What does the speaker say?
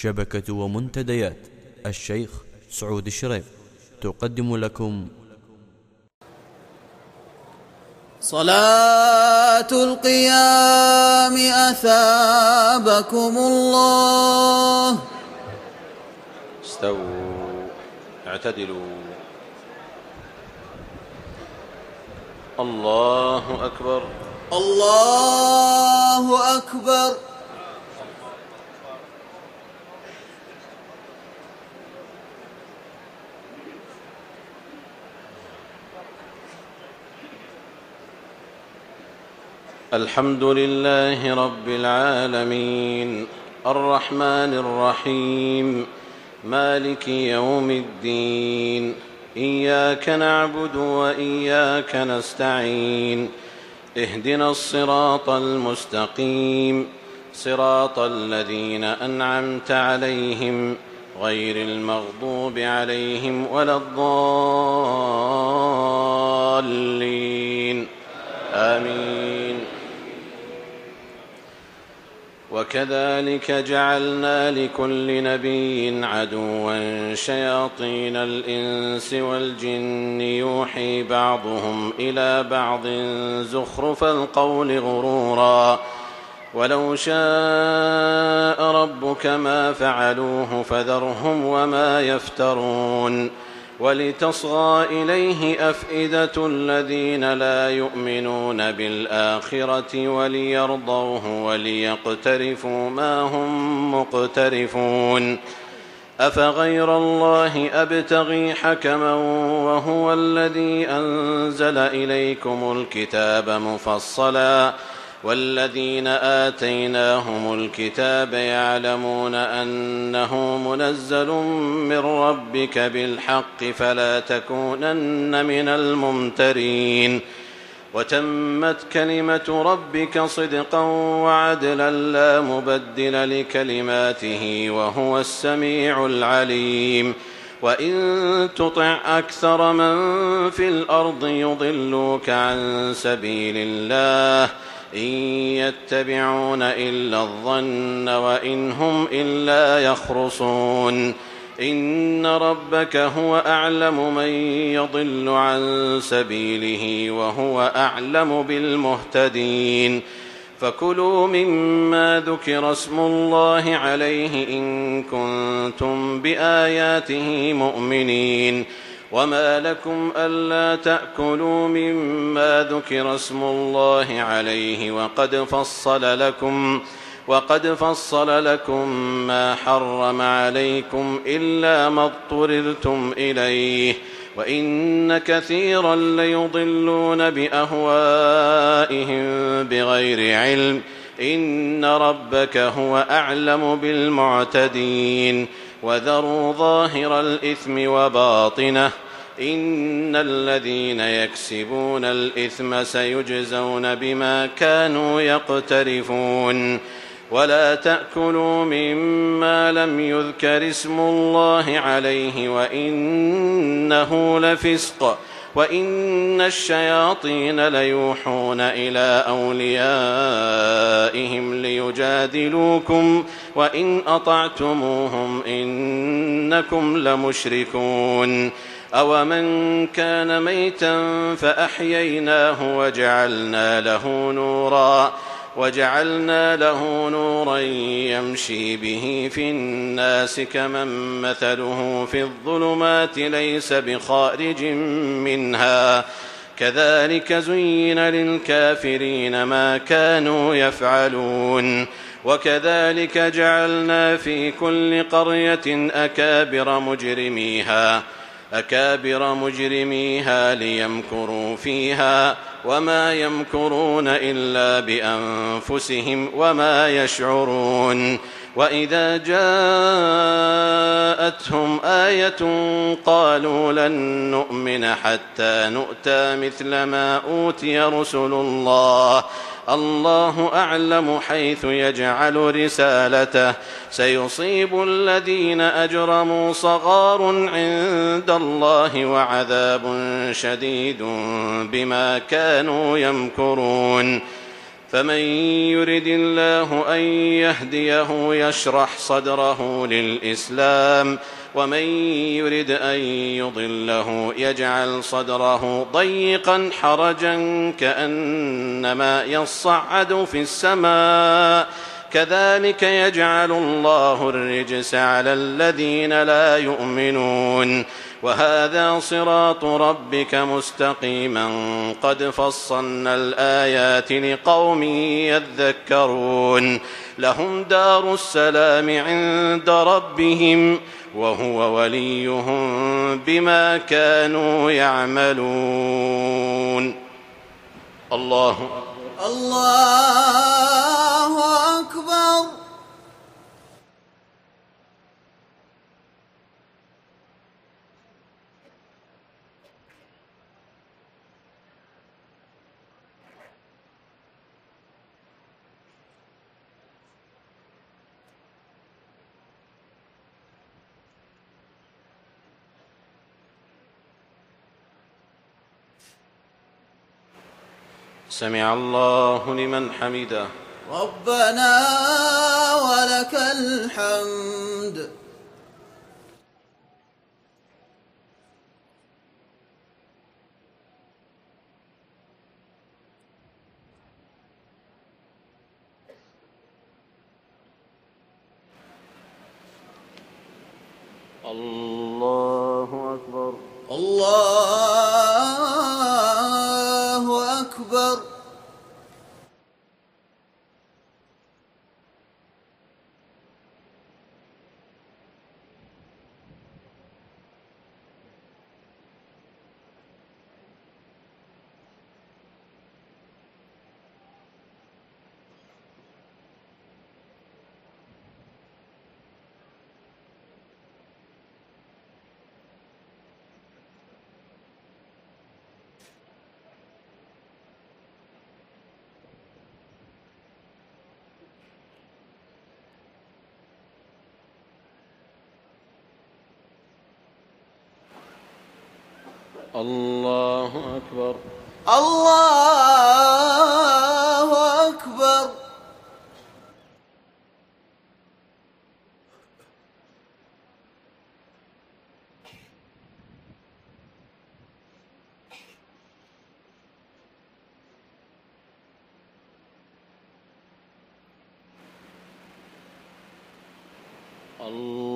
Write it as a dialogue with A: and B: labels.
A: شبكة ومنتديات الشيخ سعود الشريف تقدم لكم
B: صلاة القيام أثابكم الله.
C: استووا اعتدلوا. الله أكبر
B: الله أكبر.
C: الحمد لله رب العالمين الرحمن الرحيم مالك يوم الدين إياك نعبد وإياك نستعين اهدنا الصراط المستقيم صراط الذين أنعمت عليهم غير المغضوب عليهم ولا الضالين آمين. وكذلك جعلنا لكل نبي عدوا شياطين الإنس والجن يوحي بعضهم إلى بعض زخرف القول غرورا ولو شاء ربك ما فعلوه فذرهم وما يفترون ولتصغى إليه أفئدة الذين لا يؤمنون بالآخرة وليرضوه وليقترفوا ما هم مقترفون أفغير الله أبتغي حكما وهو الذي أنزل إليكم الكتاب مفصلا والذين آتيناهم الكتاب يعلمون أنه منزل من ربك بالحق فلا تكونن من الممترين وتمت كلمة ربك صدقا وعدلا لا مبدل لكلماته وهو السميع العليم وإن تطع أكثر من في الأرض يضلوك عن سبيل الله إن يتبعون إلا الظن وإن هم إلا يخرصون إن ربك هو أعلم من يضل عن سبيله وهو أعلم بالمهتدين فكلوا مما ذكر اسم الله عليه إن كنتم بآياته مؤمنين وما لكم ألا تأكلوا مما ذكر اسم الله عليه وقد فصل لكم ما حرم عليكم إلا ما اضطررتم إليه وإن كثيرا ليضلون بأهوائهم بغير علم إن ربك هو أعلم بالمعتدين وذروا ظاهر الإثم وباطنه إن الذين يكسبون الإثم سيجزون بما كانوا يقترفون ولا تأكلوا مما لم يذكر اسم الله عليه وإنه لفسق وإن الشياطين ليوحون إلى أوليائهم ليجادلوكم وإن أطعتموهم إنكم لمشركون أومن كان ميتا فأحييناه وجعلنا له نورا يمشي به في الناس كمن مثله في الظلمات ليس بخارج منها كذلك زين للكافرين ما كانوا يفعلون وكذلك جعلنا في كل قرية أكابر مجرميها ليمكروا فيها وما يمكرون إلا بأنفسهم وما يشعرون وإذا جاءتهم آية قالوا لن نؤمن حتى نؤتى مثل ما أوتي رسل الله أعلم حيث يجعل رسالته سيصيب الذين أجرموا صغار عند الله وعذاب شديد بما كانوا يمكرون فمن يرد الله أن يهديه يشرح صدره للإسلام ومن يرد أن يضله يجعل صدره ضيقا حرجا كأنما يصعد في السماء كذلك يجعل الله الرجس على الذين لا يؤمنون وهذا صراط ربك مستقيما قد فصلنا الآيات لقوم يذكرون لهم دار السلام عند ربهم وهو وليهم بما كانوا يعملون. الله
B: أكبر.
C: سمع الله لمن حمده.
B: ربنا ولك الحمد.
C: الله أكبر.
B: الله أكبر.
C: الله أكبر.
B: الله أكبر.
C: الله